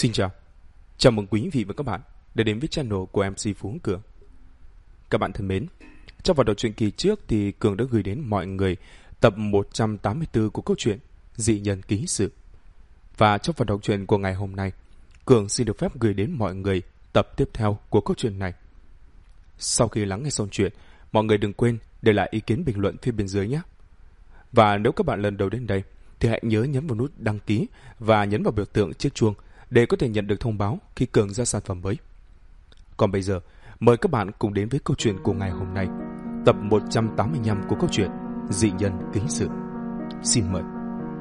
Xin chào, chào mừng quý vị và các bạn đã đến với channel của MC Phú Cường. Các bạn thân mến, trong phần đầu truyện kỳ trước thì Cường đã gửi đến mọi người tập 184 của câu chuyện Dị Nhân Ký Sự. Và trong phần đọc truyện của ngày hôm nay, Cường xin được phép gửi đến mọi người tập tiếp theo của câu chuyện này. Sau khi lắng nghe xong chuyện, mọi người đừng quên để lại ý kiến bình luận phía bên dưới nhé. Và nếu các bạn lần đầu đến đây thì hãy nhớ nhấn vào nút đăng ký và nhấn vào biểu tượng chiếc chuông để có thể nhận được thông báo khi Cường ra sản phẩm mới. Còn bây giờ, mời các bạn cùng đến với câu chuyện của ngày hôm nay, tập 185 của câu chuyện Dị Nhân Ký Sự. Xin mời.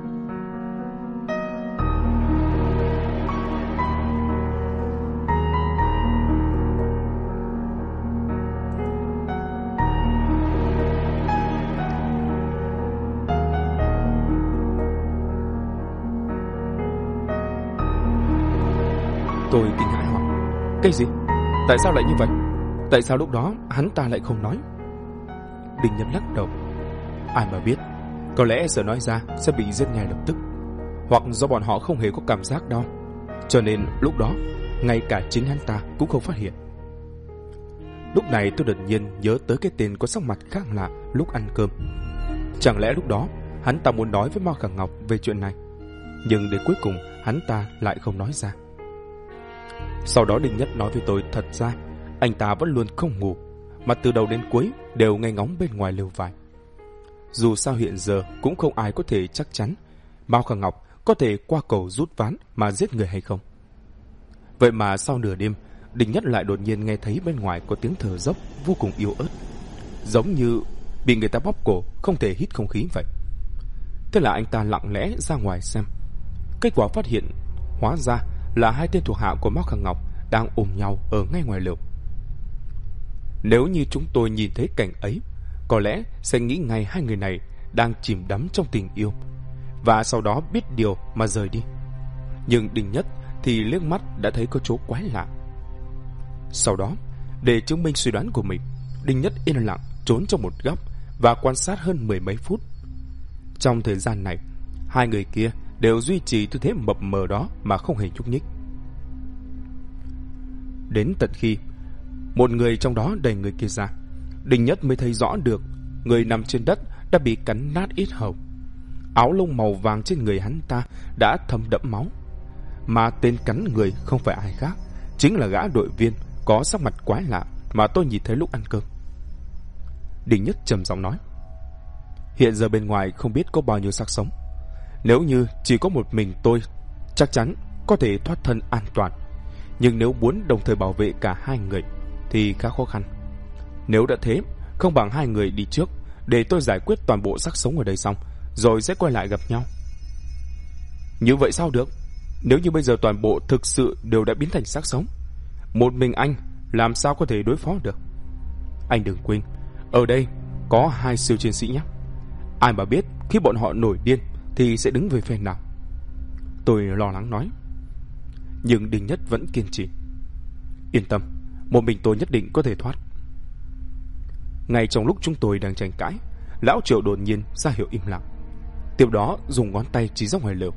Tôi kinh hãi hỏi, cái gì? Tại sao lại như vậy? Tại sao lúc đó hắn ta lại không nói? Đinh Nhân lắc đầu. Ai mà biết, có lẽ sợ nói ra sẽ bị giết ngay lập tức, hoặc do bọn họ không hề có cảm giác đau, cho nên lúc đó ngay cả chính hắn ta cũng không phát hiện. Lúc này tôi đột nhiên nhớ tới cái tên có sắc mặt khác lạ lúc ăn cơm. Chẳng lẽ lúc đó hắn ta muốn nói với Mao Khả Ngọc về chuyện này, nhưng đến cuối cùng hắn ta lại không nói ra. Sau đó Đinh Nhất nói với tôi thật ra anh ta vẫn luôn không ngủ, mà từ đầu đến cuối đều nghe ngóng bên ngoài lều vải. Dù sao hiện giờ cũng không ai có thể chắc chắn Mao Khả Ngọc có thể qua cầu rút ván mà giết người hay không. Vậy mà sau nửa đêm, Đinh Nhất lại đột nhiên nghe thấy bên ngoài có tiếng thở dốc vô cùng yếu ớt, giống như bị người ta bóp cổ không thể hít không khí vậy. Thế là anh ta lặng lẽ ra ngoài xem. Kết quả phát hiện hóa ra là hai tên thuộc hạ của Mao Khả Ngọc đang ôm nhau ở ngay ngoài lều. Nếu như chúng tôi nhìn thấy cảnh ấy, có lẽ sẽ nghĩ ngay hai người này đang chìm đắm trong tình yêu, và sau đó biết điều mà rời đi. Nhưng Đinh Nhất thì liếc mắt đã thấy có chỗ quái lạ. Sau đó, để chứng minh suy đoán của mình, Đinh Nhất yên lặng trốn trong một góc và quan sát hơn 10 mấy phút. Trong thời gian này, hai người kia đều duy trì tư thế mập mờ đó mà không hề nhúc nhích. Đến tận khi một người trong đó đẩy người kia ra, Đinh Nhất mới thấy rõ được người nằm trên đất đã bị cắn nát yết hầu. Áo lông màu vàng trên người hắn ta đã thấm đẫm máu, mà tên cắn người không phải ai khác, chính là gã đội viên có sắc mặt quái lạ mà tôi nhìn thấy lúc ăn cơm. Đinh Nhất trầm giọng nói, hiện giờ bên ngoài không biết có bao nhiêu xác sống. Nếu như chỉ có một mình tôi, chắc chắn có thể thoát thân an toàn, nhưng nếu muốn đồng thời bảo vệ cả hai người thì khá khó khăn. Nếu đã thế, không bằng hai người đi trước để tôi giải quyết toàn bộ xác sống ở đây xong, rồi sẽ quay lại gặp nhau. Như vậy sao được? Nếu như bây giờ toàn bộ thực sự đều đã biến thành xác sống, một mình anh làm sao có thể đối phó được? Anh đừng quên, ở đây có hai siêu chiến sĩ nhé. Ai mà biết khi bọn họ nổi điên thì sẽ đứng về phe nào? Tôi lo lắng nói. Nhưng Đinh Nhất vẫn kiên trì. Yên tâm, một mình tôi nhất định có thể thoát. Ngay trong lúc chúng tôi đang tranh cãi, lão Triệu đột nhiên ra hiệu im lặng, tiếp đó dùng ngón tay chỉ ra ngoài lều.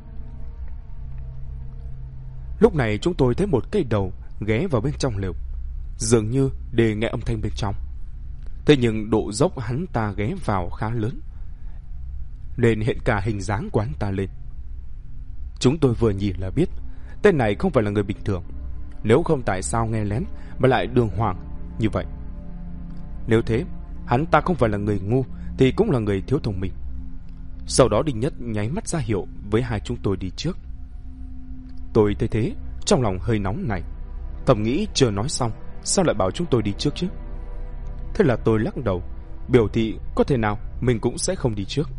Lúc này chúng tôi thấy một cây đầu ghé vào bên trong lều, dường như để nghe âm thanh bên trong. Thế nhưng độ dốc hắn ta ghé vào khá lớn, nên hiện cả hình dáng của hắn ta lên. Chúng tôi vừa nhìn là biết tên này không phải là người bình thường, nếu không tại sao nghe lén mà lại đường hoàng như vậy. Nếu thế, hắn ta không phải là người ngu thì cũng là người thiếu thông minh. Sau đó Đinh Nhất nháy mắt ra hiệu với hai chúng tôi đi trước. Tôi thấy thế, trong lòng hơi nóng này, thầm nghĩ chưa nói xong sao lại bảo chúng tôi đi trước chứ. Thế là tôi lắc đầu, biểu thị có thể nào mình cũng sẽ không đi trước.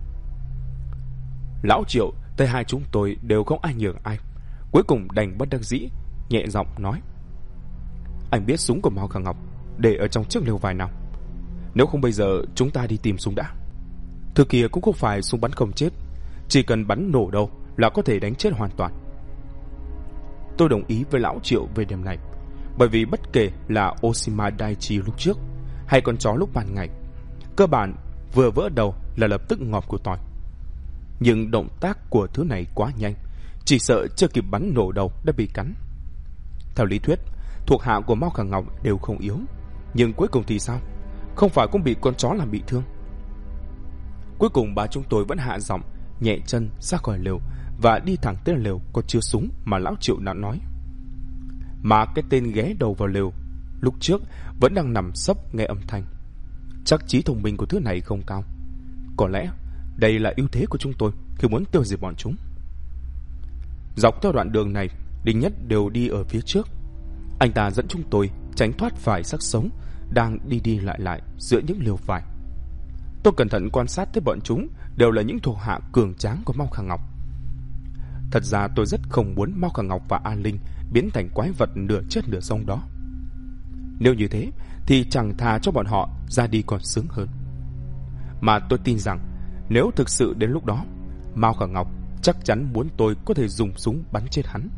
Lão Triệu thấy hai chúng tôi đều không ai nhường ai, cuối cùng đành bất đắc dĩ nhẹ giọng nói, anh biết súng của Mao Khả Ngọc để ở trong chiếc lều vải nào? Nếu không bây giờ chúng ta đi tìm súng đã. Thứ kia cũng không phải súng bắn không chết, chỉ cần bắn nổ đâu là có thể đánh chết hoàn toàn. Tôi đồng ý với lão Triệu về điểm này, bởi vì bất kể là Oshima Daichi lúc trước hay con chó lúc ban ngày, cơ bản vừa vỡ đầu là lập tức ngọt của tỏi. Nhưng động tác của thứ này quá nhanh, chỉ sợ chưa kịp bắn nổ đầu đã bị cắn. Theo lý thuyết, thuộc hạ của Mao Khả Ngọc đều không yếu, nhưng cuối cùng thì sao? Không phải cũng bị con chó làm bị thương? Cuối cùng bà chúng tôi vẫn hạ giọng, nhẹ chân ra khỏi lều và đi thẳng tới lều có chứa súng mà lão Triệu đã nói. Mà cái tên ghé đầu vào lều lúc trước vẫn đang nằm sấp nghe âm thanh. Chắc trí thông minh của thứ này không cao. Có lẽ đây là ưu thế của chúng tôi khi muốn tiêu diệt bọn chúng. Dọc theo đoạn đường này, Đinh Nhất đều đi ở phía trước. Anh ta dẫn chúng tôi tránh thoát vài xác sống đang đi đi lại lại giữa những lều vải. Tôi cẩn thận quan sát thấy bọn chúng đều là những thuộc hạ cường tráng của Mao Khả Ngọc. Thật ra tôi rất không muốn Mao Khả Ngọc và An Linh biến thành quái vật nửa chết nửa sống đó. Nếu như thế thì chẳng thà cho bọn họ ra đi còn sướng hơn. Mà tôi tin rằng nếu thực sự đến lúc đó, Mao Khả Ngọc chắc chắn muốn tôi có thể dùng súng bắn chết hắn.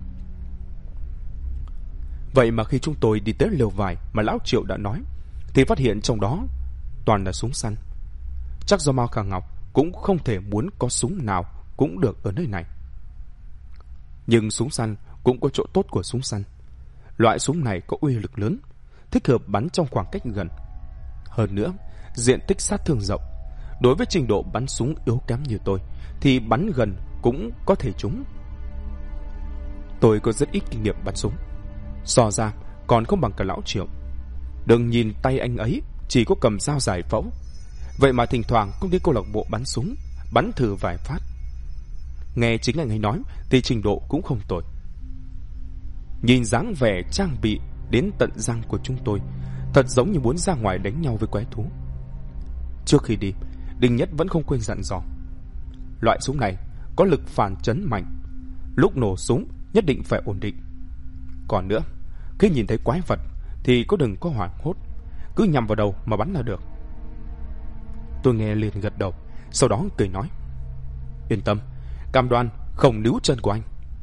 Vậy mà khi chúng tôi đi tới lều vải mà lão Triệu đã nói, thì phát hiện trong đó toàn là súng săn. Chắc do Mao Khả Ngọc cũng không thể muốn có súng nào cũng được ở nơi này. Nhưng súng săn cũng có chỗ tốt của súng săn. Loại súng này có uy lực lớn, thích hợp bắn trong khoảng cách gần. Hơn nữa, diện tích sát thương rộng. Đối với trình độ bắn súng yếu kém như tôi thì bắn gần cũng có thể trúng. Tôi có rất ít kinh nghiệm bắn súng, so ra còn không bằng cả lão Triệu. Đừng nhìn tay anh ấy chỉ có cầm dao giải phẫu, vậy mà thỉnh thoảng cũng đi câu lạc bộ bắn súng, bắn thử vài phát. Nghe chính anh ấy nói thì trình độ cũng không tồi. Nhìn dáng vẻ trang bị đến tận răng của chúng tôi, thật giống như muốn ra ngoài đánh nhau với quái thú. Trước khi đi, Đinh Nhất vẫn không quên dặn dò. Loại súng này có lực phản chấn mạnh, lúc nổ súng nhất định phải ổn định. Còn nữa, khi nhìn thấy quái vật thì có đừng có hoảng hốt, cứ nhắm vào đầu mà bắn là được. Tôi nghe liền gật đầu, sau đó cười nói: Yên tâm, cam đoan không níu chân của anh.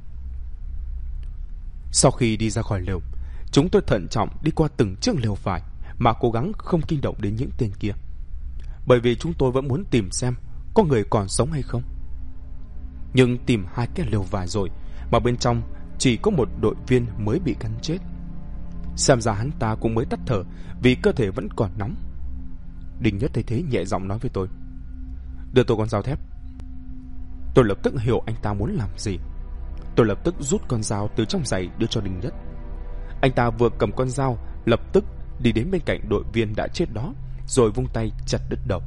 Sau khi đi ra khỏi lều, chúng tôi thận trọng đi qua từng chiếc lều vải mà cố gắng không kinh động đến những tên kia, bởi vì chúng tôi vẫn muốn tìm xem có người còn sống hay không. Nhưng tìm 2 cái lều vải rồi mà bên trong chỉ có một đội viên mới bị cắn chết. Xem ra hắn ta cũng mới tắt thở vì cơ thể vẫn còn nóng. Đinh Nhất thấy thế nhẹ giọng nói với tôi: Đưa tôi con dao thép. Tôi lập tức hiểu anh ta muốn làm gì. Tôi lập tức rút con dao từ trong giày đưa cho Đinh Nhất. Anh ta vừa cầm con dao, lập tức đi đến bên cạnh đội viên đã chết đó, rồi vung tay chặt đứt đầu.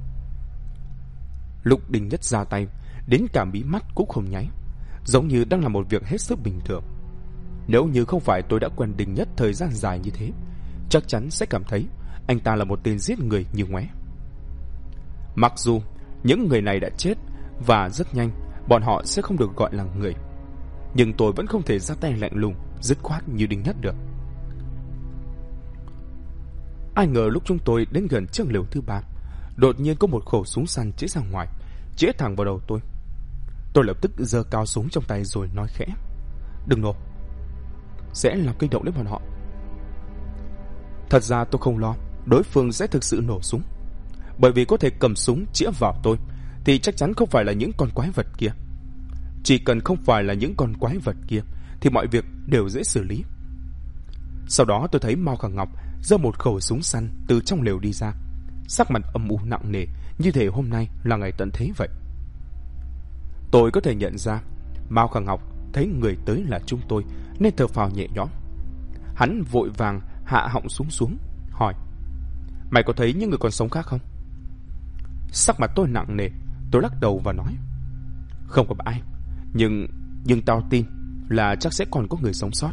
Lúc Đinh Nhất ra tay, đến cả mí mắt cũng không nháy, giống như đang làm một việc hết sức bình thường. Nếu như không phải tôi đã quen Đinh Nhất thời gian dài như thế, chắc chắn sẽ cảm thấy anh ta là một tên giết người như ngoé. Mặc dù những người này đã chết và rất nhanh bọn họ sẽ không được gọi là người, nhưng tôi vẫn không thể ra tay lạnh lùng, dứt khoát như Đinh Nhất được. Ai ngờ lúc chúng tôi đến gần chiếc lều thứ 3, đột nhiên có một khẩu súng săn chĩa ra ngoài, chĩa thẳng vào đầu tôi. Tôi lập tức giơ cao súng trong tay rồi nói khẽ: Đừng nổ, sẽ làm kinh động đến bọn họ. Thật ra tôi không lo đối phương sẽ thực sự nổ súng, bởi vì có thể cầm súng chĩa vào tôi thì chắc chắn không phải là những con quái vật kia. Chỉ cần không phải là những con quái vật kia thì mọi việc đều dễ xử lý. Sau đó tôi thấy Mao Khả Ngọc giơ một khẩu súng săn từ trong lều đi ra, sắc mặt âm u nặng nề, như thể hôm nay là ngày tận thế vậy. Tôi có thể nhận ra Mao Khả Ngọc thấy người tới là chúng tôi nên thở phào nhẹ nhõm. Hắn vội vàng hạ họng súng xuống, hỏi: Mày có thấy những người còn sống khác không? Sắc mặt tôi nặng nề, tôi lắc đầu và nói: Không có ai, nhưng tao tin là chắc sẽ còn có người sống sót.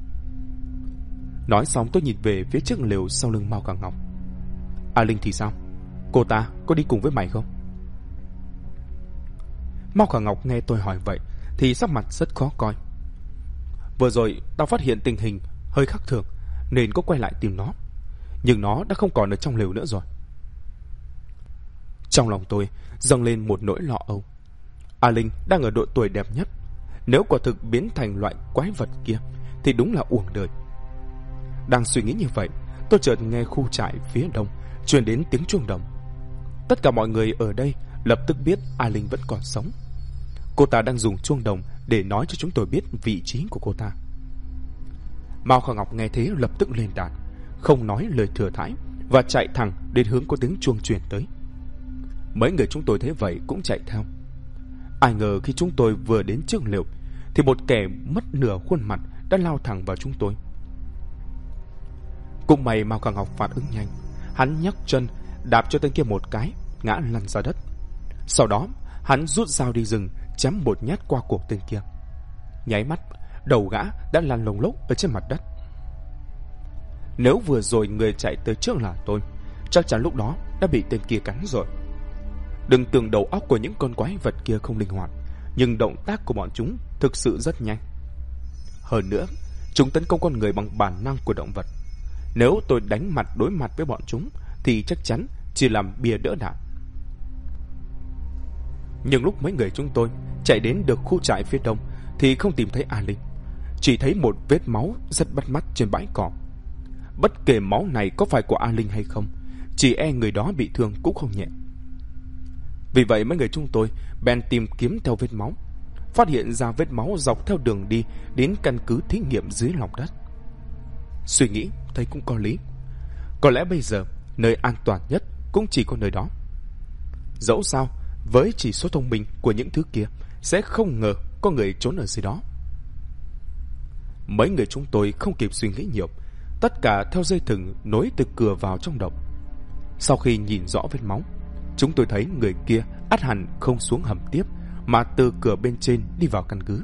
Nói xong tôi nhìn về phía chiếc lều sau lưng Mao Khả Ngọc. A Linh thì sao? Cô ta có đi cùng với mày không? Mao Khả Ngọc nghe tôi hỏi vậy thì sắc mặt rất khó coi. Vừa rồi tao phát hiện tình hình hơi khác thường nên có quay lại tìm nó, nhưng nó đã không còn ở trong lều nữa rồi. Trong lòng tôi dâng lên một nỗi lo âu. A Linh đang ở độ tuổi đẹp nhất, nếu quả thực biến thành loại quái vật kia thì đúng là uổng đời. Đang suy nghĩ như vậy, tôi chợt nghe khu trại phía đông truyền đến tiếng chuông đồng. Tất cả mọi người ở đây lập tức biết A Linh vẫn còn sống. Cô ta đang dùng chuông đồng để nói cho chúng tôi biết vị trí của cô ta. Mao Khả Ngọc nghe thế lập tức lên đàn, không nói lời thừa thãi và chạy thẳng đến hướng có tiếng chuông truyền tới. Mấy người chúng tôi thấy vậy cũng chạy theo. Ai ngờ khi chúng tôi vừa đến trước lều thì một kẻ mất nửa khuôn mặt đã lao thẳng vào chúng tôi. Cũng may Mao Khả Ngọc phản ứng nhanh, hắn nhấc chân đạp cho tên kia một cái, ngã lăn ra đất. Sau đó hắn rút dao đi rừng, chém một nhát qua cổ tên kia. Nháy mắt, đầu gã đã lăn lông lốc ở trên mặt đất. Nếu vừa rồi người chạy tới trước là tôi, chắc chắn lúc đó đã bị tên kia cắn rồi. Đừng tưởng đầu óc của những con quái vật kia không linh hoạt, nhưng động tác của bọn chúng thực sự rất nhanh. Hơn nữa, chúng tấn công con người bằng bản năng của động vật. Nếu tôi đánh mặt đối mặt với bọn chúng thì chắc chắn chỉ làm bia đỡ đạn. Nhưng lúc mấy người chúng tôi chạy đến được khu trại phía đông thì không tìm thấy A Linh, chỉ thấy một vết máu rất bắt mắt trên bãi cỏ. Bất kể máu này có phải của A Linh hay không, chỉ e người đó bị thương cũng không nhẹ. Vì vậy mấy người chúng tôi bèn tìm kiếm theo vết máu, phát hiện ra vết máu dọc theo đường đi đến căn cứ thí nghiệm dưới lòng đất. Suy nghĩ thấy cũng có lý. Có lẽ bây giờ nơi an toàn nhất cũng chỉ có nơi đó. Dẫu sao, với chỉ số thông minh của những thứ kia, sẽ không ngờ có người trốn ở dưới đó. Mấy người chúng tôi không kịp suy nghĩ nhiều, tất cả theo dây thừng nối từ cửa vào trong động. Sau khi nhìn rõ vết máu, chúng tôi thấy người kia ắt hẳn không xuống hầm tiếp, mà từ cửa bên trên đi vào căn cứ.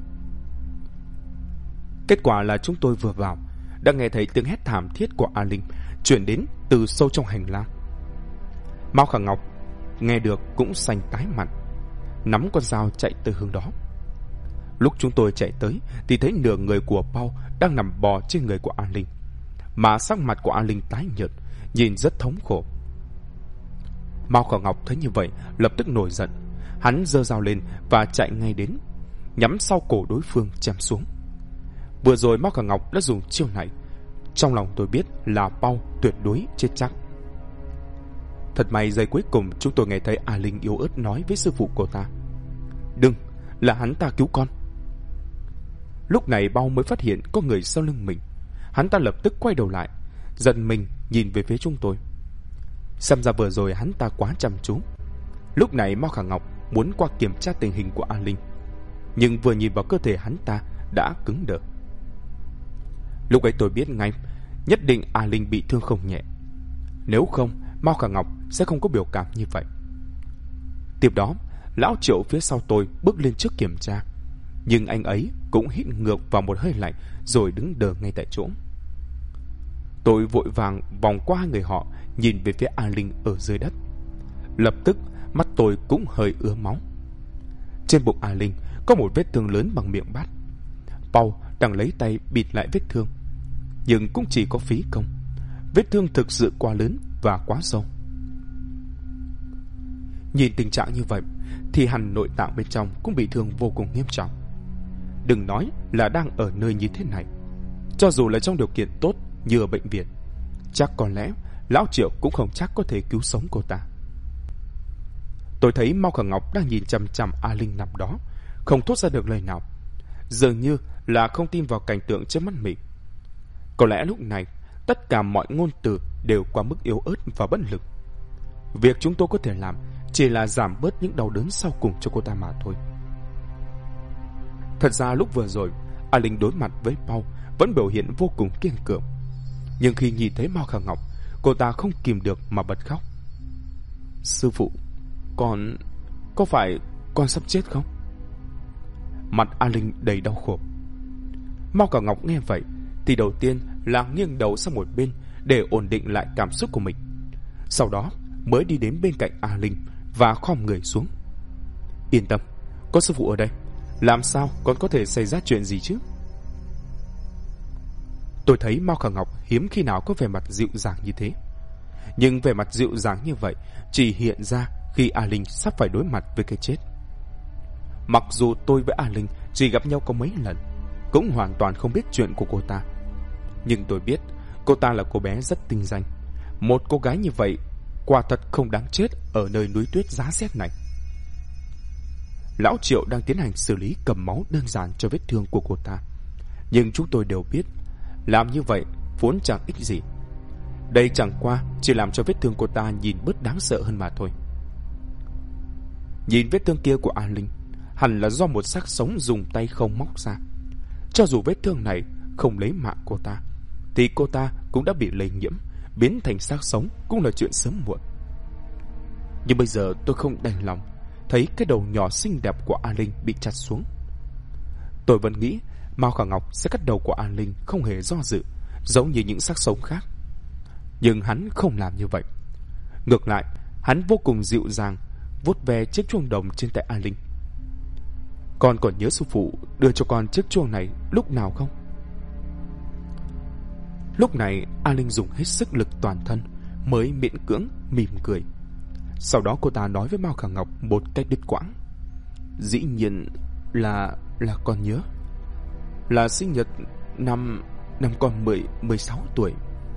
Kết quả là chúng tôi vừa vào đã nghe thấy tiếng hét thảm thiết của A Linh truyền đến từ sâu trong hành lang. Mao Khả Ngọc nghe được cũng xanh tái mặt, nắm con dao chạy tới hướng đó. Lúc chúng tôi chạy tới thì thấy nửa người của Pao đang nằm bò trên người của A Linh, mà sắc mặt của A Linh tái nhợt, nhìn rất thống khổ. Mao Khả Ngọc thấy như vậy lập tức nổi giận, hắn giơ dao lên và chạy ngay đến, nhắm sau cổ đối phương chém xuống. Vừa rồi Mao Khả Ngọc đã dùng chiêu này, trong lòng tôi biết là Pao tuyệt đối chết chắc. Thật may giây cuối cùng chúng tôi nghe thấy A Linh yếu ớt nói với sư phụ của ta: "Đừng, là hắn ta cứu con." Lúc này Pao mới phát hiện có người sau lưng mình. Hắn ta lập tức quay đầu lại, giận mình nhìn về phía chúng tôi. Xem ra vừa rồi hắn ta quá chăm chú. Lúc này Mao Khả Ngọc muốn qua kiểm tra tình hình của A Linh, nhưng vừa nhìn vào cơ thể hắn ta đã cứng đờ. Lúc ấy tôi biết ngay, nhất định A Linh bị thương không nhẹ. Nếu không, Mao Khả Ngọc sẽ không có biểu cảm như vậy. Tiếp đó, lão Triệu phía sau tôi bước lên trước kiểm tra, nhưng anh ấy cũng hít ngược vào một hơi lạnh rồi đứng đờ ngay tại chỗ. Tôi vội vàng vòng qua hai người họ, nhìn về phía A Linh ở dưới đất. Lập tức mắt tôi cũng hơi ứa máu. Trên bụng A Linh có một vết thương lớn bằng miệng bát. Pao đang lấy tay bịt lại vết thương, nhưng cũng chỉ có phí công. Vết thương thực sự quá lớn và quá sâu. Nhìn tình trạng như vậy thì hẳn nội tạng bên trong cũng bị thương vô cùng nghiêm trọng. Đừng nói là đang ở nơi như thế này, cho dù là trong điều kiện tốt như ở bệnh viện, chắc có lẽ lão Triệu cũng không chắc có thể cứu sống cô ta. Tôi thấy Mao Khả Ngọc đang nhìn chằm chằm A Linh nằm đó, không thốt ra được lời nào, dường như là không tin vào cảnh tượng trước mắt mình. Có lẽ lúc này tất cả mọi ngôn từ đều quá mức yếu ớt và bất lực. Việc chúng tôi có thể làm chỉ là giảm bớt những đau đớn sau cùng cho cô ta mà thôi. Thật ra lúc vừa rồi A Linh đối mặt với Pao vẫn biểu hiện vô cùng kiên cường, nhưng khi nhìn thấy Mao Khả Ngọc, cô ta không kìm được mà bật khóc. "Sư phụ, có phải con sắp chết không?" Mặt A Linh đầy đau khổ. Mao Khả Ngọc nghe vậy thì đầu tiên là nghiêng đầu sang một bên để ổn định lại cảm xúc của mình, sau đó mới đi đến bên cạnh A Linh và khom người xuống. "Yên tâm, có sư phụ ở đây, làm sao còn có thể xảy ra chuyện gì chứ?" Tôi thấy Mao Khả Ngọc hiếm khi nào có vẻ mặt dịu dàng như thế, nhưng vẻ mặt dịu dàng như vậy chỉ hiện ra khi A Linh sắp phải đối mặt với cái chết. Mặc dù tôi với A Linh chỉ gặp nhau có mấy lần, cũng hoàn toàn không biết chuyện của cô ta, nhưng tôi biết cô ta là cô bé rất tinh danh. Một cô gái như vậy quả thật không đáng chết ở nơi núi tuyết giá rét này. Lão Triệu đang tiến hành xử lý cầm máu đơn giản cho vết thương của cô ta. Nhưng chúng tôi đều biết làm như vậy vốn chẳng ích gì. Đây chẳng qua chỉ làm cho vết thương cô ta nhìn bớt đáng sợ hơn mà thôi. Nhìn vết thương kia của A Linh, hẳn là do một xác sống dùng tay không móc ra. Cho dù vết thương này không lấy mạng cô ta, thì cô ta cũng đã bị lây nhiễm, biến thành xác sống cũng là chuyện sớm muộn. Nhưng bây giờ tôi không đành lòng thấy cái đầu nhỏ xinh đẹp của A Linh bị chặt xuống. Tôi vẫn nghĩ Mao Khả Ngọc sẽ cắt đầu của A Linh không hề do dự, giống như những xác sống khác. Nhưng hắn không làm như vậy. Ngược lại, hắn vô cùng dịu dàng vuốt ve chiếc chuông đồng trên tay A Linh. Con còn nhớ sư phụ đưa cho con chiếc chuông này lúc nào không? Lúc này A Linh dùng hết sức lực toàn thân mới miễn cưỡng mỉm cười. Sau đó cô ta nói với Mao Khả Ngọc một cách đứt quãng: Dĩ nhiên là con nhớ. Là sinh nhật năm con 16 tuổi.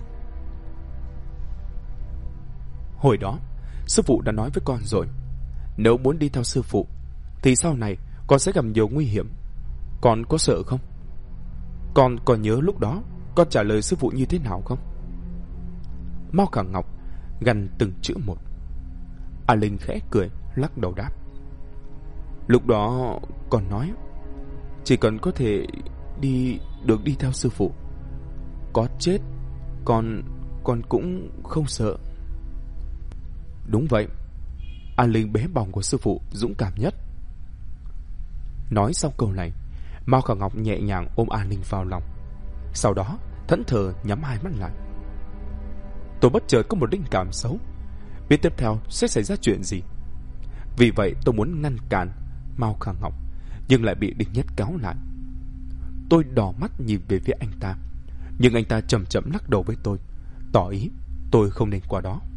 Hồi đó sư phụ đã nói với con rồi, nếu muốn đi theo sư phụ thì sau này con sẽ gặp nhiều nguy hiểm. Con có sợ không? Con còn nhớ lúc đó con trả lời sư phụ như thế nào không? Mao Khả Ngọc gằn từng chữ một. A Linh khẽ cười, lắc đầu đáp: Lúc đó con nói chỉ cần có thể được đi theo sư phụ, có chết con cũng không sợ. Đúng vậy, A Linh bé bỏng của sư phụ dũng cảm nhất. Nói xong câu này, Mao Khả Ngọc nhẹ nhàng ôm A Linh vào lòng, sau đó thẫn thờ nhắm hai mắt lại. Tôi bất chợt có một linh cảm xấu, biết tiếp theo sẽ xảy ra chuyện gì. Vì vậy tôi muốn ngăn cản Mao Khả Ngọc, nhưng lại bị Đinh Nhất kéo lại. Tôi đỏ mắt nhìn về phía anh ta, nhưng anh ta chậm chậm lắc đầu với tôi, tỏ ý tôi không nên qua đó.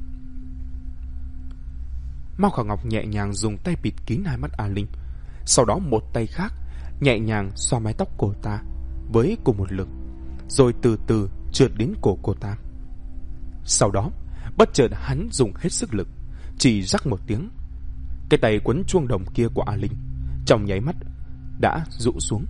Mao Khả Ngọc nhẹ nhàng dùng tay bịt kín hai mắt A Linh, sau đó một tay khác nhẹ nhàng xoa mái tóc cô ta với cùng một lực, rồi từ từ trượt đến cổ cô ta. Sau đó bất chợt hắn dùng hết sức lực, chỉ rắc một tiếng, cái tay quấn chuông đồng kia của A Linh trong nháy mắt đã rũ xuống.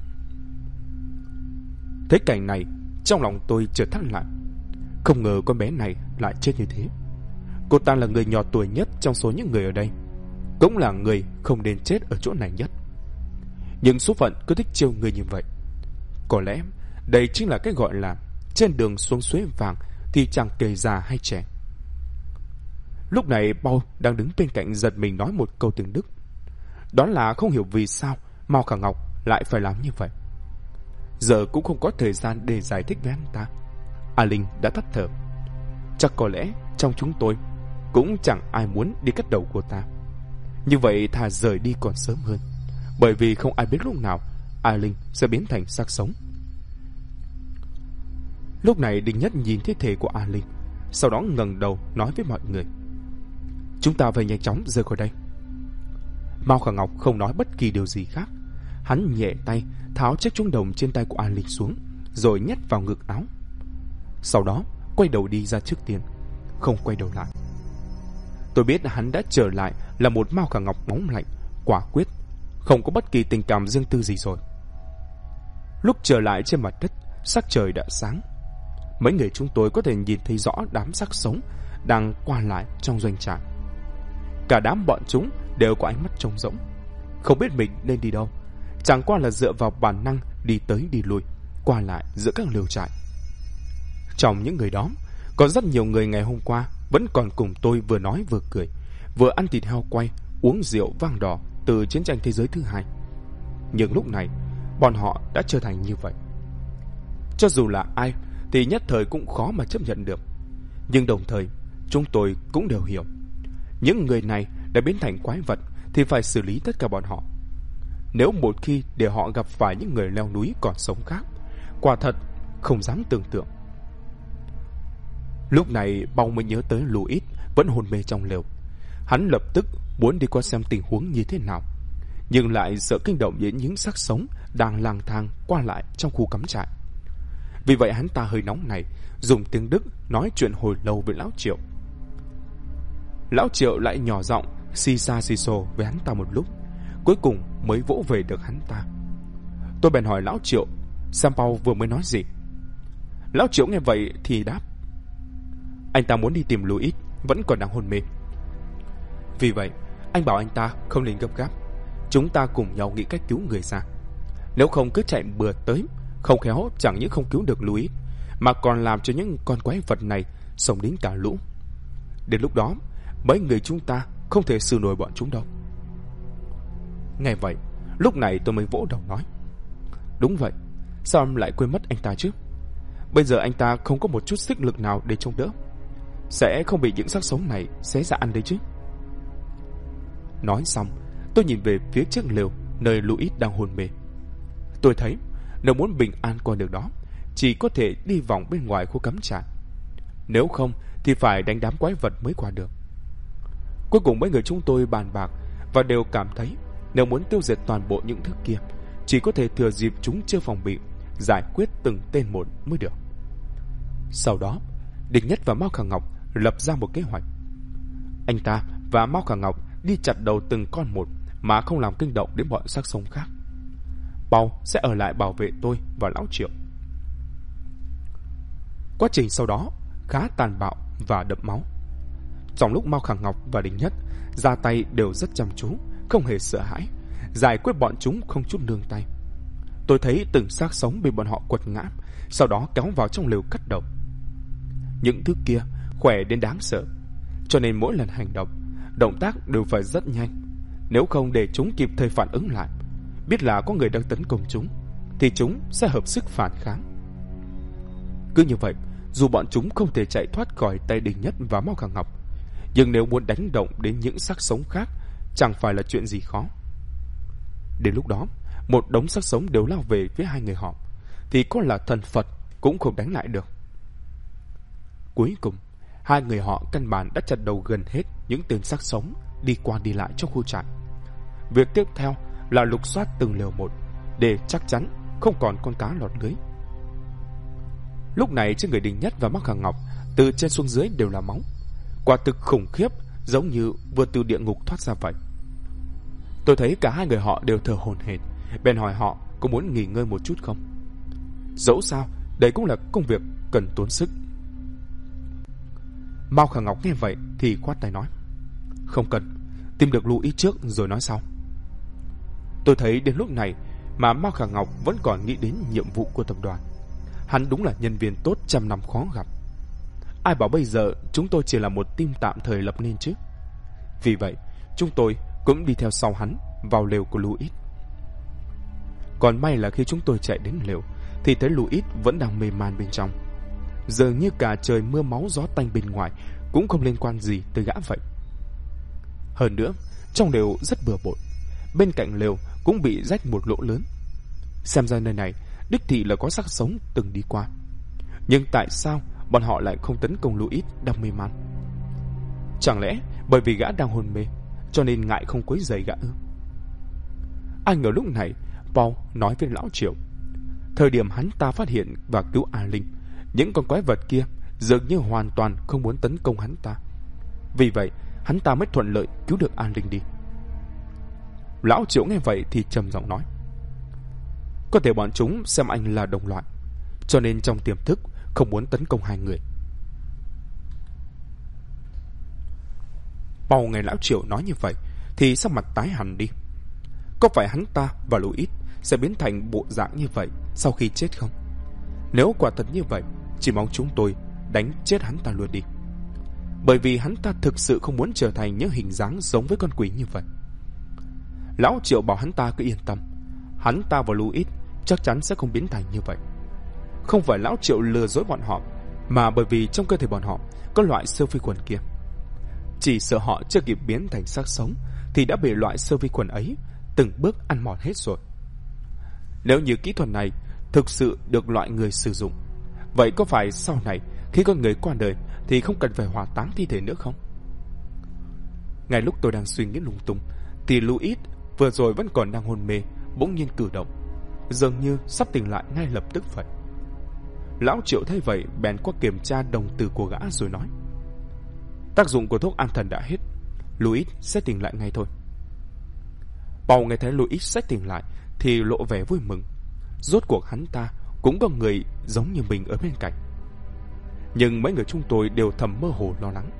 Thấy cảnh này, trong lòng tôi chợt thắt lại. Không ngờ con bé này lại chết như thế. Cô ta là người nhỏ tuổi nhất trong số những người ở đây, cũng là người không nên chết ở chỗ này nhất. Nhưng số phận cứ thích trêu người như vậy. Có lẽ đây chính là cái gọi là trên đường xuống suối vàng thì chẳng kể già hay trẻ. Lúc này Bao đang đứng bên cạnh giật mình nói một câu tiếng Đức. Đó là không hiểu vì sao Mao Khả Ngọc lại phải làm như vậy. Giờ cũng không có thời gian để giải thích với anh ta. A Linh đã tắt thở. Chắc có lẽ trong chúng tôi cũng chẳng ai muốn đi cắt đầu của ta. Như vậy thà rời đi còn sớm hơn, bởi vì không ai biết lúc nào A Linh sẽ biến thành xác sống. Lúc này Đinh Nhất nhìn thi thể của A Linh, sau đó ngẩng đầu nói với mọi người: Chúng ta phải nhanh chóng rời khỏi đây. Mao Khả Ngọc không nói bất kỳ điều gì khác. Hắn nhẹ tay tháo chiếc chuông đồng trên tay của A Linh xuống, rồi nhét vào ngực áo. Sau đó quay đầu đi ra trước tiên, không quay đầu lại. Tôi biết hắn đã trở lại là một Mao Khả Ngọc bóng lạnh, quả quyết, không có bất kỳ tình cảm riêng tư gì rồi. Lúc trở lại trên mặt đất, sắc trời đã sáng. Mấy người chúng tôi có thể nhìn thấy rõ đám xác sống đang qua lại trong doanh trại. Cả đám bọn chúng đều có ánh mắt trống rỗng, không biết mình nên đi đâu, chẳng qua là dựa vào bản năng đi tới đi lui, qua lại giữa các lều trại. Trong những người đó, có rất nhiều người ngày hôm qua vẫn còn cùng tôi vừa nói vừa cười, vừa ăn thịt heo quay, uống rượu vang đỏ từ chiến tranh thế giới thứ hai. Nhưng lúc này, bọn họ đã trở thành như vậy. Cho dù là ai thì nhất thời cũng khó mà chấp nhận được. Nhưng đồng thời, chúng tôi cũng đều hiểu, những người này đã biến thành quái vật thì phải xử lý tất cả bọn họ. Nếu một khi để họ gặp phải những người leo núi còn sống khác, quả thật không dám tưởng tượng. Lúc này Bao mới nhớ tới Louis vẫn hôn mê trong lều. Hắn lập tức muốn đi qua xem tình huống như thế nào, nhưng lại sợ kinh động đến những xác sống đang lang thang qua lại trong khu cắm trại. Vì vậy hắn ta hơi nóng này, dùng tiếng Đức nói chuyện hồi lâu với Lão Triệu. Lão Triệu lại nhỏ giọng xì xa xì xồ với hắn ta một lúc, cuối cùng mới vỗ về được hắn ta. Tôi bèn hỏi lão Triệu xem Paul vừa mới nói gì. Lão Triệu nghe vậy thì đáp: anh ta muốn đi tìm Louis, vẫn còn đang hôn mê. Vì vậy anh bảo anh ta không nên gấp gáp, chúng ta cùng nhau nghĩ cách cứu người ra. Nếu không cứ chạy bừa tới, không khéo chẳng những không cứu được Louis, mà còn làm cho những con quái vật này sống đến cả lũ. Đến lúc đó mấy người chúng ta không thể xử nổi bọn chúng đâu. Nghe vậy, lúc này tôi mới vỗ đầu nói: đúng vậy, sao em lại quên mất anh ta chứ? Bây giờ anh ta không có một chút sức lực nào để chống đỡ, sẽ không bị những xác sống này xé ra ăn đấy chứ. Nói xong, tôi nhìn về phía chiếc lều nơi Louis đang hôn mê. Tôi thấy nếu muốn bình an qua được đó, chỉ có thể đi vòng bên ngoài khu cắm trại. Nếu không thì phải đánh đám quái vật mới qua được. Cuối cùng mấy người chúng tôi bàn bạc và đều cảm thấy nếu muốn tiêu diệt toàn bộ những thứ kia, chỉ có thể thừa dịp chúng chưa phòng bị, giải quyết từng tên một mới được. Sau đó, Đinh Nhất và Mao Khả Ngọc lập ra một kế hoạch. Anh ta và Mao Khả Ngọc đi chặt đầu từng con một mà không làm kinh động đến bọn xác sống khác. Paul sẽ ở lại bảo vệ tôi và lão Triệu. Quá trình sau đó khá tàn bạo và đẫm máu. Trong lúc Mao Khả Ngọc và Đinh Nhất ra tay đều rất chăm chú, không hề sợ hãi, giải quyết bọn chúng không chút nương tay. Tôi thấy từng xác sống bị bọn họ quật ngã, sau đó kéo vào trong lều cắt đầu. Những thứ kia khỏe đến đáng sợ, cho nên mỗi lần hành động, động tác đều phải rất nhanh. Nếu không để chúng kịp thời phản ứng lại, biết là có người đang tấn công chúng, thì chúng sẽ hợp sức phản kháng. Cứ như vậy, dù bọn chúng không thể chạy thoát khỏi tay Đinh Nhất và Mao Khả Ngọc, nhưng nếu muốn đánh động đến những xác sống khác, chẳng phải là chuyện gì khó. Đến lúc đó, một đống xác sống đều lao về phía hai người họ, thì có là thần Phật cũng không đánh lại được. Cuối cùng, hai người họ căn bản đã chặt đầu gần hết những tên xác sống đi qua đi lại trong khu trại. Việc tiếp theo là lục soát từng lều một, để chắc chắn không còn con cá lọt lưới. Lúc này trên người Đinh Nhất và Mao Khả Ngọc từ trên xuống dưới đều là máu, quả thực khủng khiếp, giống như vừa từ địa ngục thoát ra vậy. Tôi thấy cả hai người họ đều thở hổn hển, bèn hỏi họ có muốn nghỉ ngơi một chút không. Dẫu sao đây cũng là công việc cần tốn sức. Mao Khả Ngọc nghe vậy thì khoát tay nói: không cần, tìm được Louis trước rồi nói sau. Tôi thấy đến lúc này mà Mao Khả Ngọc vẫn còn nghĩ đến nhiệm vụ của tập đoàn. Hắn đúng là nhân viên tốt trăm năm khó gặp. Ai bảo bây giờ chúng tôi chỉ là một team tạm thời lập nên chứ. Vì vậy chúng tôi cũng đi theo sau hắn vào lều của Louis. Còn may là khi chúng tôi chạy đến lều thì thấy Louis vẫn đang mê man bên trong. Dường như cả trời mưa máu gió tanh bên ngoài cũng không liên quan gì tới gã vậy. Hơn nữa, trong lều rất bừa bộn, bên cạnh lều cũng bị rách một lỗ lớn. Xem ra nơi này đích thị là có xác sống từng đi qua. Nhưng tại sao bọn họ lại không tấn công Louis đang mê man? Chẳng lẽ bởi vì gã đang hôn mê cho nên ngại không quấy rầy gã ư? Ai ngờ lúc này Paul nói với lão Triệu, thời điểm hắn ta phát hiện và cứu A Linh, những con quái vật kia dường như hoàn toàn không muốn tấn công hắn ta. Vì vậy hắn ta mới thuận lợi cứu được A Linh đi. Lão Triệu nghe vậy thì trầm giọng nói: có thể bọn chúng xem anh là đồng loại, cho nên trong tiềm thức không muốn tấn công hai người. Paul nghe lão Triệu nói như vậy thì sắc mặt tái hẳn đi. Có phải hắn ta và Louis sẽ biến thành bộ dạng như vậy sau khi chết không? Nếu quả thật như vậy, chỉ mong chúng tôi đánh chết hắn ta luôn đi. Bởi vì hắn ta thực sự không muốn trở thành những hình dáng giống với con quỷ như vậy. Lão Triệu bảo hắn ta cứ yên tâm, hắn ta và Louis chắc chắn sẽ không biến thành như vậy. Không phải lão Triệu lừa dối bọn họ, mà bởi vì trong cơ thể bọn họ có loại siêu vi khuẩn kia. Chỉ sợ họ chưa kịp biến thành xác sống thì đã bị loại siêu vi khuẩn ấy từng bước ăn mòn hết rồi. Nếu như kỹ thuật này thực sự được loại người sử dụng, vậy có phải sau này khi con người qua đời thì không cần phải hỏa táng thi thể nữa không? Ngay lúc tôi đang suy nghĩ lung tung thì Louis vừa rồi vẫn còn đang hôn mê bỗng nhiên cử động, dường như sắp tỉnh lại ngay lập tức vậy. Lão Triệu thấy vậy bèn qua kiểm tra đồng tử của gã rồi nói: tác dụng của thuốc an thần đã hết, Louis sẽ tỉnh lại ngay thôi. Paul nghe thấy Louis xách tiền lại thì lộ vẻ vui mừng. Rốt cuộc hắn ta cũng có người giống như mình ở bên cạnh. Nhưng mấy người chúng tôi đều thầm mơ hồ lo lắng.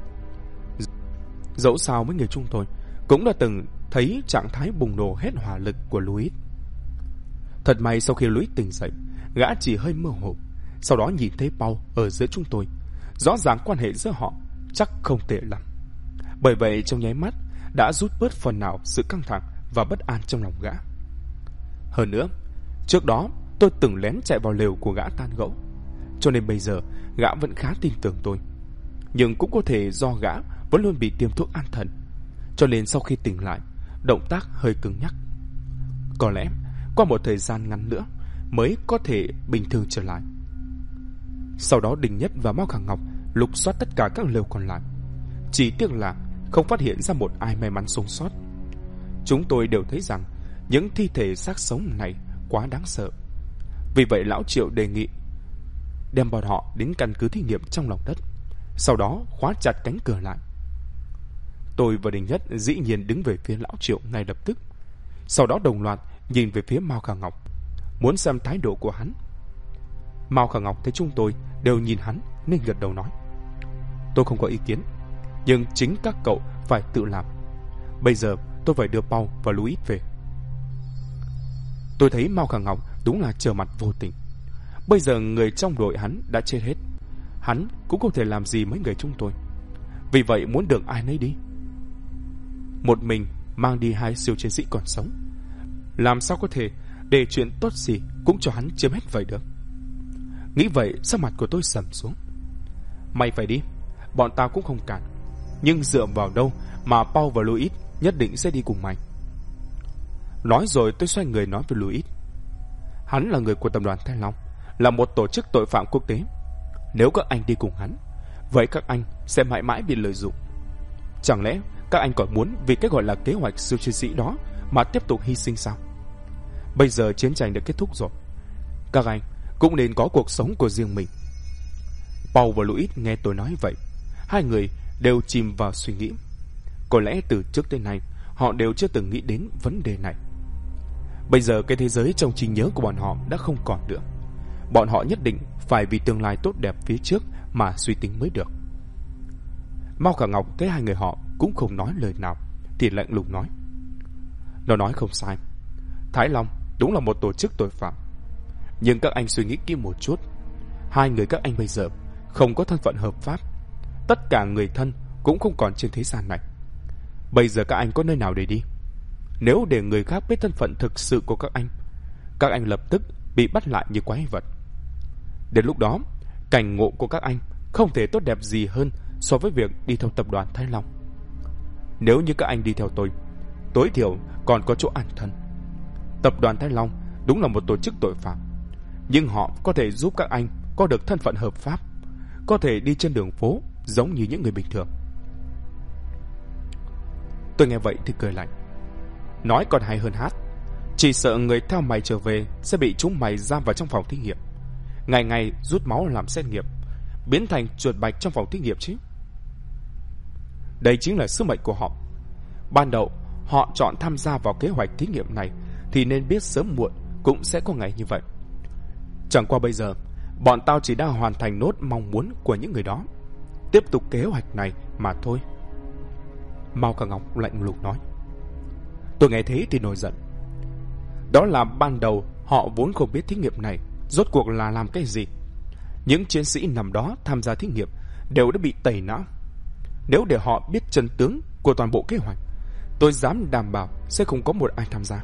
Dẫu sao mấy người chúng tôi cũng đã từng thấy trạng thái bùng nổ hết hỏa lực của Louis. Thật may sau khi Louis tỉnh dậy, gã chỉ hơi mơ hồ, sau đó nhìn thấy Paul ở giữa chúng tôi. Rõ ràng quan hệ giữa họ chắc không tệ lắm. Bởi vậy trong nháy mắt đã rút bớt phần nào sự căng thẳng và bất an trong lòng gã. Hơn nữa, trước đó tôi từng lén chạy vào lều của gã tán gẫu, cho nên bây giờ gã vẫn khá tin tưởng tôi. Nhưng cũng có thể do gã vẫn luôn bị tiêm thuốc an thần, cho nên sau khi tỉnh lại, động tác hơi cứng nhắc. Có lẽ qua một thời gian ngắn nữa mới có thể bình thường trở lại. Sau đó Đình Nhất và Mao Khả Ngọc lục soát tất cả các lều còn lại. Chỉ tiếc là không phát hiện ra một ai may mắn sống sót. Chúng tôi đều thấy rằng những thi thể xác sống này quá đáng sợ. Vì vậy lão Triệu đề nghị đem bọn họ đến căn cứ thí nghiệm trong lòng đất, sau đó khóa chặt cánh cửa lại. Tôi và Đình Nhất dĩ nhiên đứng về phía lão Triệu ngay lập tức, sau đó đồng loạt nhìn về phía Mao Khả Ngọc, muốn xem thái độ của hắn. Mao Khả Ngọc thấy chúng tôi đều nhìn hắn nên gật đầu nói: tôi không có ý kiến, nhưng chính các cậu phải tự làm. Bây giờ tôi phải đưa Paul và Louis về. Tôi thấy Mao Khả Ngọc đúng là trở mặt vô tình. Bây giờ người trong đội hắn đã chết hết, hắn cũng không thể làm gì mấy người chúng tôi. Vì vậy muốn được ai nấy đi. Một mình mang đi 2 siêu chiến sĩ còn sống, làm sao có thể để chuyện tốt gì cũng cho hắn chiếm hết vậy được. Nghĩ vậy sắc mặt của tôi sầm xuống. Mày phải đi, bọn tao cũng không cản, nhưng dựa vào đâu mà Paul và Louis nhất định sẽ đi cùng mày. Nói rồi tôi xoay người nói với Louis: hắn là người của tập đoàn Thanh Long, là một tổ chức tội phạm quốc tế. Nếu các anh đi cùng hắn, vậy các anh sẽ mãi mãi bị lợi dụng. Chẳng lẽ các anh còn muốn vì cái gọi là kế hoạch siêu chiến sĩ đó mà tiếp tục hy sinh sao? Bây giờ chiến tranh đã kết thúc rồi, các anh cũng nên có cuộc sống của riêng mình. Paul và Louis nghe tôi nói vậy, hai người đều chìm vào suy nghĩ. Có lẽ từ trước tới nay họ đều chưa từng nghĩ đến vấn đề này. Bây giờ cái thế giới trong trí nhớ của bọn họ đã không còn nữa. Bọn họ nhất định phải vì tương lai tốt đẹp phía trước mà suy tính mới được. Mao Khả Ngọc thấy hai người họ cũng không nói lời nào thì lạnh lùng nói: nó nói không sai, Thái Long đúng là một tổ chức tội phạm. Nhưng các anh suy nghĩ kỹ một chút, hai người các anh bây giờ không có thân phận hợp pháp. Tất cả người thân cũng không còn trên thế gian này. Bây giờ các anh có nơi nào để đi? Nếu để người khác biết thân phận thực sự của các anh lập tức bị bắt lại như quái vật. Đến lúc đó, cảnh ngộ của các anh không thể tốt đẹp gì hơn so với việc đi theo tập đoàn Thái Long. Nếu như các anh đi theo tôi, tối thiểu còn có chỗ an thân. Tập đoàn Thái Long đúng là một tổ chức tội phạm, nhưng họ có thể giúp các anh có được thân phận hợp pháp, có thể đi trên đường phố giống như những người bình thường. Tôi nghe vậy thì cười lạnh. Nói còn hay hơn hát. Chỉ sợ người theo mày trở về sẽ bị chúng mày giam vào trong phòng thí nghiệm, ngày ngày rút máu làm xét nghiệm, biến thành chuột bạch trong phòng thí nghiệm chứ. Đây chính là sứ mệnh của họ. Ban đầu họ chọn tham gia vào kế hoạch thí nghiệm này thì nên biết sớm muộn cũng sẽ có ngày như vậy. Chẳng qua bây giờ bọn tao chỉ đang hoàn thành nốt mong muốn của những người đó, tiếp tục kế hoạch này mà thôi. Mao Khả Ngọc lạnh lùng nói. Tôi nghe thế thì nổi giận. Đó là ban đầu họ vốn không biết thí nghiệm này rốt cuộc là làm cái gì. Những chiến sĩ nằm đó tham gia thí nghiệm đều đã bị tẩy não. Nếu để họ biết chân tướng của toàn bộ kế hoạch, tôi dám đảm bảo sẽ không có một ai tham gia.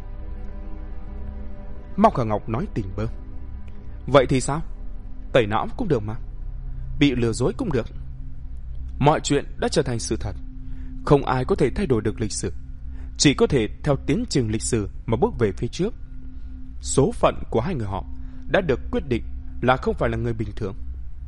Mao Khả Ngọc nói tỉnh bơ. Vậy thì sao? Tẩy não cũng được mà, bị lừa dối cũng được. Mọi chuyện đã trở thành sự thật, không ai có thể thay đổi được lịch sử, chỉ có thể theo tiến trình lịch sử mà bước về phía trước. Số phận của hai người họ đã được quyết định là không phải là người bình thường.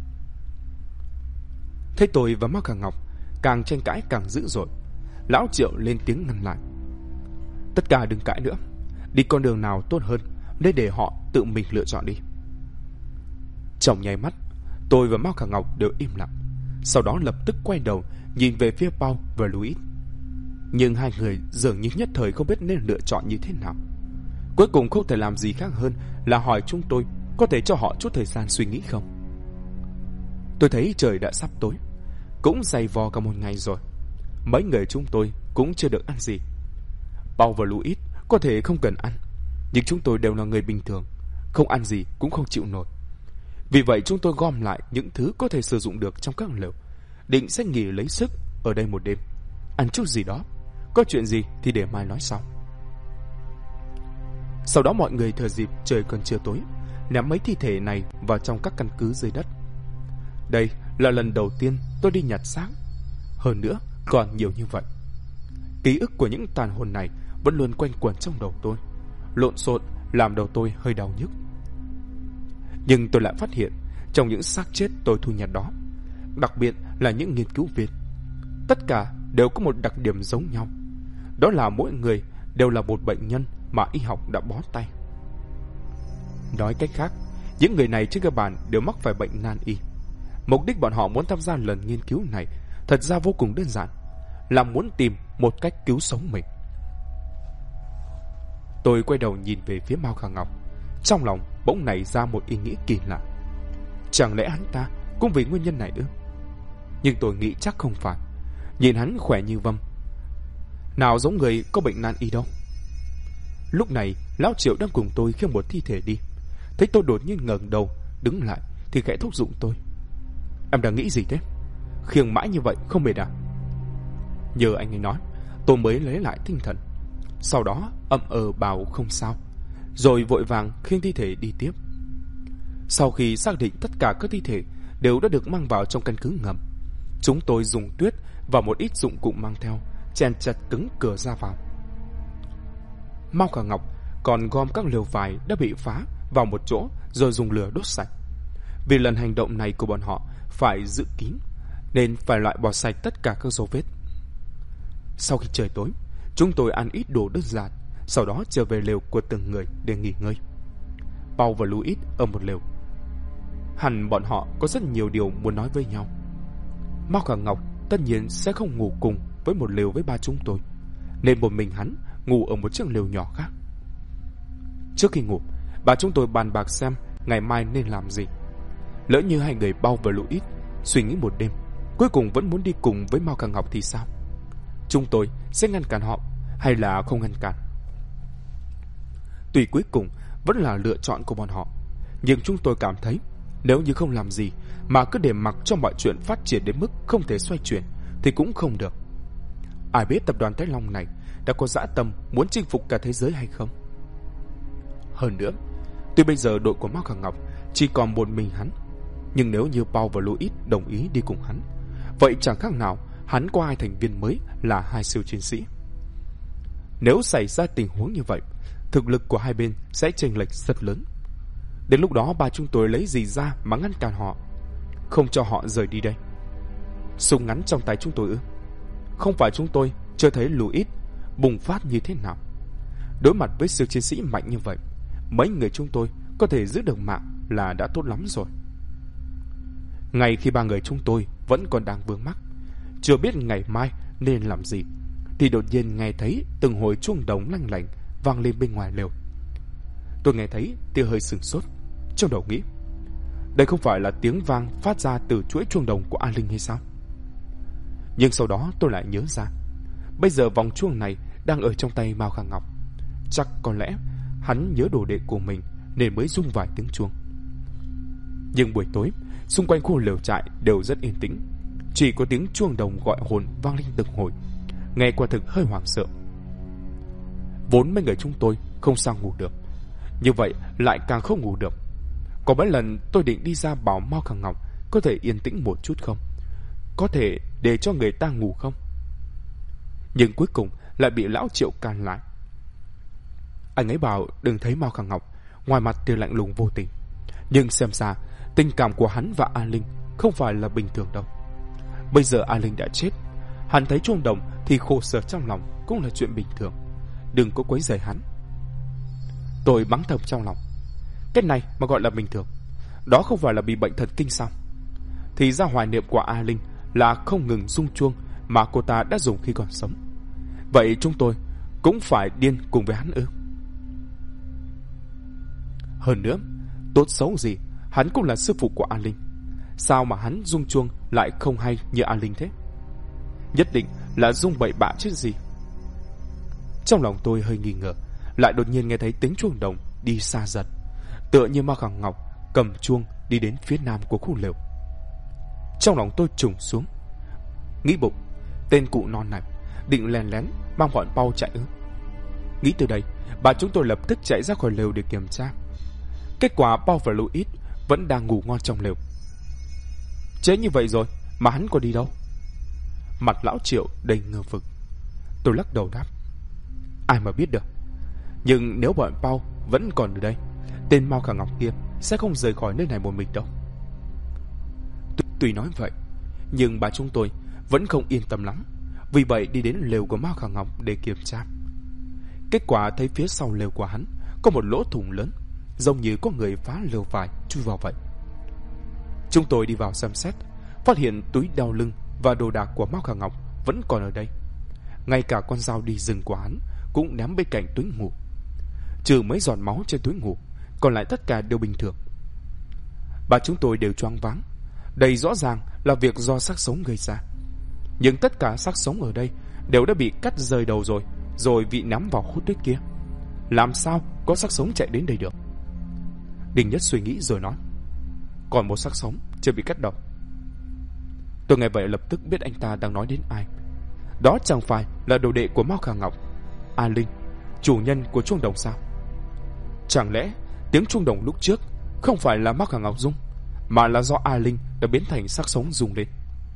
Thấy tôi và Mao Khả Ngọc càng tranh cãi càng dữ dội, lão Triệu lên tiếng ngăn lại. Tất cả đừng cãi nữa, đi con đường nào tốt hơn nên để họ tự mình lựa chọn đi. Trong nháy mắt, tôi và Mao Khả Ngọc đều im lặng, sau đó lập tức quay đầu nhìn về phía Paul và Louis. Nhưng hai người dường như nhất thời không biết nên lựa chọn như thế nào. Cuối cùng không thể làm gì khác hơn là hỏi chúng tôi có thể cho họ chút thời gian suy nghĩ không. Tôi thấy trời đã sắp tối, cũng dày vò cả một ngày rồi. Mấy người chúng tôi cũng chưa được ăn gì. Paul và Louis có thể không cần ăn, nhưng chúng tôi đều là người bình thường, không ăn gì cũng không chịu nổi. Vì vậy chúng tôi gom lại những thứ có thể sử dụng được trong các lều, định sẽ nghỉ lấy sức ở đây một đêm, ăn chút gì đó. Có chuyện gì thì để mai nói sau. Sau đó mọi người thừa dịp trời còn chưa tối, ném mấy thi thể này vào trong các căn cứ dưới đất. Đây là lần đầu tiên tôi đi nhặt xác, hơn nữa còn nhiều như vậy. Ký ức của những tàn hồn này vẫn luôn quanh quẩn trong đầu tôi, lộn xộn làm đầu tôi hơi đau nhức. Nhưng tôi lại phát hiện trong những xác chết tôi thu nhặt đó, đặc biệt là những nghiên cứu viên, tất cả đều có một đặc điểm giống nhau. Đó là mỗi người đều là một bệnh nhân mà y học đã bó tay. Nói cách khác, những người này trên cơ bản đều mắc phải bệnh nan y. Mục đích bọn họ muốn tham gia lần nghiên cứu này thật ra vô cùng đơn giản, là muốn tìm một cách cứu sống mình. Tôi quay đầu nhìn về phía Mao Khả Ngọc, trong lòng bỗng nảy ra một ý nghĩ kỳ lạ. Chẳng lẽ hắn ta cũng vì nguyên nhân này ư? Nhưng tôi nghĩ chắc không phải. Nhìn hắn khỏe như vâm, nào giống người có bệnh nan y đâu. Lúc này lão Triệu đang cùng tôi khiêng một thi thể đi. Thấy tôi đột nhiên ngẩng đầu đứng lại thì khẽ thúc giục tôi: "Em đang nghĩ gì thế? Khiêng mãi như vậy không mệt à?" Nhờ anh ấy nói, tôi mới lấy lại tinh thần. Sau đó bảo không sao, rồi vội vàng khiêng thi thể đi tiếp. Sau khi xác định tất cả các thi thể đều đã được mang vào trong căn cứ ngầm, chúng tôi dùng tuyết và một ít dụng cụ mang theo chèn chặt cứng cửa ra vào. Mao Khả Ngọc còn gom các lều vải đã bị phá vào một chỗ rồi dùng lửa đốt sạch. Vì lần hành động này của bọn họ phải giữ kín, nên phải loại bỏ sạch tất cả các dấu vết. Sau khi trời tối, chúng tôi ăn ít đồ đơn giản, sau đó trở về lều của từng người để nghỉ ngơi. Paul và Louis ở một lều. Hẳn bọn họ có rất nhiều điều muốn nói với nhau. Mao Khả Ngọc tất nhiên sẽ không ngủ cùng với một lều với ba chúng tôi, nên một mình hắn ngủ ở một chiếc lều nhỏ khác. Trước khi ngủ, bà chúng tôi bàn bạc xem ngày mai nên làm gì. Lỡ như hai người Paul và Louis suy nghĩ một đêm, cuối cùng vẫn muốn đi cùng với Mao Khả Ngọc thì sao? Chúng tôi sẽ ngăn cản họ hay là không ngăn cản? Tuy cuối cùng vẫn là lựa chọn của bọn họ, nhưng chúng tôi cảm thấy nếu như không làm gì mà cứ để mặc cho mọi chuyện phát triển đến mức không thể xoay chuyển thì cũng không được. Ai biết tập đoàn Thái Long này đã có dã tâm muốn chinh phục cả thế giới hay không? Hơn nữa, tuy bây giờ đội của Mao Khả Ngọc chỉ còn một mình hắn, nhưng nếu như Paul và Louis đồng ý đi cùng hắn, vậy chẳng khác nào hắn có hai thành viên mới là hai siêu chiến sĩ. Nếu xảy ra tình huống như vậy, thực lực của hai bên sẽ chênh lệch rất lớn. Đến lúc đó ba chúng tôi lấy gì ra mà ngăn cản họ, không cho họ rời đi đây? Súng ngắn trong tay chúng tôi ư? Không phải chúng tôi chưa thấy Louis bùng phát như thế nào. Đối mặt với siêu chiến sĩ mạnh như vậy, mấy người chúng tôi có thể giữ được mạng là đã tốt lắm rồi. Ngay khi ba người chúng tôi vẫn còn đang vướng mắc, chưa biết ngày mai nên làm gì, thì đột nhiên nghe thấy từng hồi chuông đồng lanh lảnh vang lên bên ngoài lều. Tôi nghe thấy tia hơi sửng sốt, trong đầu nghĩ đây không phải là tiếng vang phát ra từ chuỗi chuông đồng của A Linh hay sao? Nhưng sau đó tôi lại nhớ ra, bây giờ vòng chuông này đang ở trong tay Mao Khả Ngọc. Chắc có lẽ hắn nhớ đồ đệ của mình nên mới rung vài tiếng chuông. Nhưng buổi tối, xung quanh khu lều trại đều rất yên tĩnh, chỉ có tiếng chuông đồng gọi hồn vang lên từng hồi, nghe quả thực hơi hoảng sợ. Vốn mấy người chúng tôi không sao ngủ được, như vậy lại càng không ngủ được. Có mấy lần tôi định đi ra bảo Mao Khả Ngọc có thể yên tĩnh một chút không, có thể để cho người ta ngủ không, nhưng cuối cùng lại bị lão Triệu can lại. Anh ấy bảo đừng thấy Mao Khả Ngọc, ngoài mặt thì lạnh lùng vô tình, nhưng xem ra tình cảm của hắn và A Linh không phải là bình thường đâu. Bây giờ A Linh đã chết, hắn thấy chuông đồng thì khổ sở trong lòng cũng là chuyện bình thường, đừng có quấy rầy hắn. Tôi mắng thầm trong lòng, cái này mà gọi là bình thường, đó không phải là bị bệnh thần kinh sao? Thì ra hoài niệm của A Linh là không ngừng rung chuông mà cô ta đã dùng khi còn sống. Vậy chúng tôi cũng phải điên cùng với hắn ư? Hơn nữa, tốt xấu gì, hắn cũng là sư phụ của A Linh. Sao mà hắn rung chuông lại không hay như A Linh thế? Nhất định là rung bậy bạ chứ gì. Trong lòng tôi hơi nghi ngờ, lại đột nhiên nghe thấy tiếng chuông đồng đi xa dần, tựa như Ma Khả Ngọc cầm chuông đi đến phía nam của khu lều. Trong lòng tôi trùng xuống, nghĩ bụng, tên cụ non này định lén lén mang bọn Pau chạy ư? Nghĩ từ đây, bà chúng tôi lập tức chạy ra khỏi lều để kiểm tra. Kết quả Pau và Louis vẫn đang ngủ ngon trong lều. Chế như vậy rồi mà hắn có đi đâu? Mặt lão Triệu đầy ngờ vực. Tôi lắc đầu đáp, ai mà biết được. Nhưng nếu bọn Pau vẫn còn ở đây, tên Mao Khả Ngọc kia sẽ không rời khỏi nơi này một mình đâu. Tuy nói vậy, nhưng bà chúng tôi vẫn không yên tâm lắm. Vì vậy đi đến lều của Mao Khả Ngọc để kiểm tra. Kết quả thấy phía sau lều của hắn có một lỗ thủng lớn, giống như có người phá lều vải chui vào vậy. Chúng tôi đi vào xem xét, phát hiện túi đeo lưng và đồ đạc của Mao Khả Ngọc vẫn còn ở đây. Ngay cả con dao đi rừng của hắn cũng ném bên cạnh túi ngủ. Trừ mấy giọt máu trên túi ngủ, còn lại tất cả đều bình thường. Bà chúng tôi đều choáng váng. Đây rõ ràng là việc do xác sống gây ra. Nhưng tất cả xác sống ở đây đều đã bị cắt rời đầu rồi bị ném vào hút tuyết kia. Làm sao có xác sống chạy đến đây được? Đình Nhất suy nghĩ rồi nói, còn một xác sống chưa bị cắt đầu. Tôi nghe vậy lập tức biết anh ta đang nói đến ai. Đó chẳng phải là đồ đệ của Mao Khả Ngọc, A Linh, chủ nhân của chuông đồng sao? Chẳng lẽ tiếng chuông đồng lúc trước không phải là Mao Khả Ngọc rung, mà là do A Linh đã biến thành xác sống rung lên?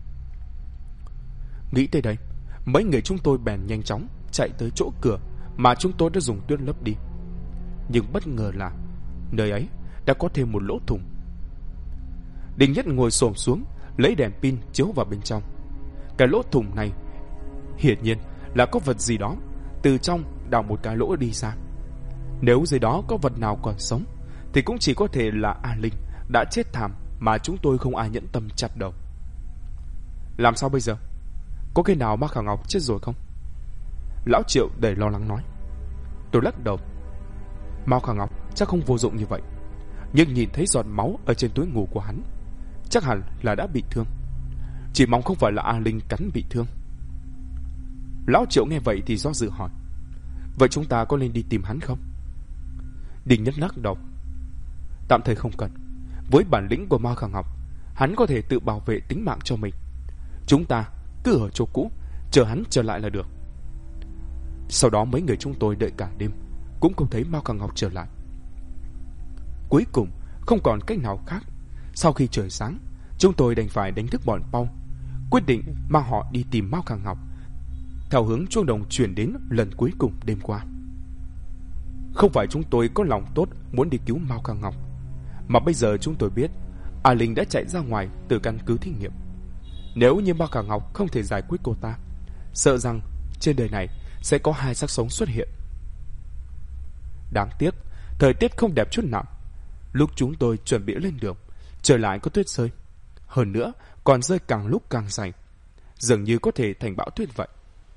Nghĩ tới đây, mấy người chúng tôi bèn nhanh chóng chạy tới chỗ cửa mà chúng tôi đã dùng tuyết lấp đi. Nhưng bất ngờ là nơi ấy đã có thêm một lỗ thủng. Đình Nhất ngồi xổm xuống, lấy đèn pin chiếu vào bên trong. Cái lỗ thủng này hiển nhiên là có vật gì đó từ trong đào một cái lỗ đi ra. Nếu dưới đó có vật nào còn sống thì cũng chỉ có thể là A Linh đã chết thảm mà chúng tôi không ai nhẫn tâm chặt đầu. Làm sao bây giờ? Có khi nào Ma Khả Ngọc chết rồi không? Lão Triệu đầy lo lắng nói. Tôi lắc đầu. Ma Khả Ngọc chắc không vô dụng như vậy. Nhưng nhìn thấy giọt máu ở trên túi ngủ của hắn, chắc hẳn là đã bị thương. Chỉ mong không phải là A Linh cắn bị thương. Lão Triệu nghe vậy thì do dự hỏi, vậy chúng ta có nên đi tìm hắn không? Đình Nhất lắc đầu. Tạm thời không cần. Với bản lĩnh của Ma Khả Ngọc, hắn có thể tự bảo vệ tính mạng cho mình. Chúng ta cứ ở chỗ cũ, chờ hắn trở lại là được. Sau đó mấy người chúng tôi đợi cả đêm, cũng không thấy Ma Khả Ngọc trở lại. Cuối cùng không còn cách nào khác. Sau khi trời sáng, chúng tôi đành phải đánh thức bọn Pau, quyết định mang họ đi tìm Ma Khả Ngọc theo hướng chuông đồng chuyển đến lần cuối cùng đêm qua. Không phải chúng tôi có lòng tốt muốn đi cứu Ma Khả Ngọc, mà bây giờ chúng tôi biết A Linh đã chạy ra ngoài từ căn cứ thí nghiệm. Nếu như Ma Khả Ngọc không thể giải quyết cô ta, sợ rằng trên đời này sẽ có hai xác sống xuất hiện. Đáng tiếc, thời tiết không đẹp chút nào. Lúc chúng tôi chuẩn bị lên đường, trời lại có tuyết rơi. Hơn nữa, còn rơi càng lúc càng dày, dường như có thể thành bão tuyết vậy.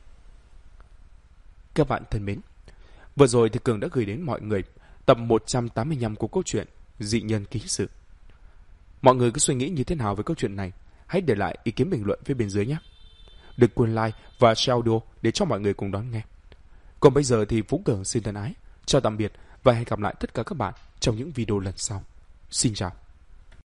Các bạn thân mến, vừa rồi thì Cường đã gửi đến mọi người tập 185 của câu chuyện Dị Nhân Ký Sự. Mọi người cứ suy nghĩ như thế nào về câu chuyện này? Hãy để lại ý kiến bình luận phía bên dưới nhé. Đừng quên like và share audio để cho mọi người cùng đón nghe. Còn bây giờ thì Vũ Cường xin thân ái chào tạm biệt và hẹn gặp lại tất cả các bạn trong những video lần sau. Xin chào.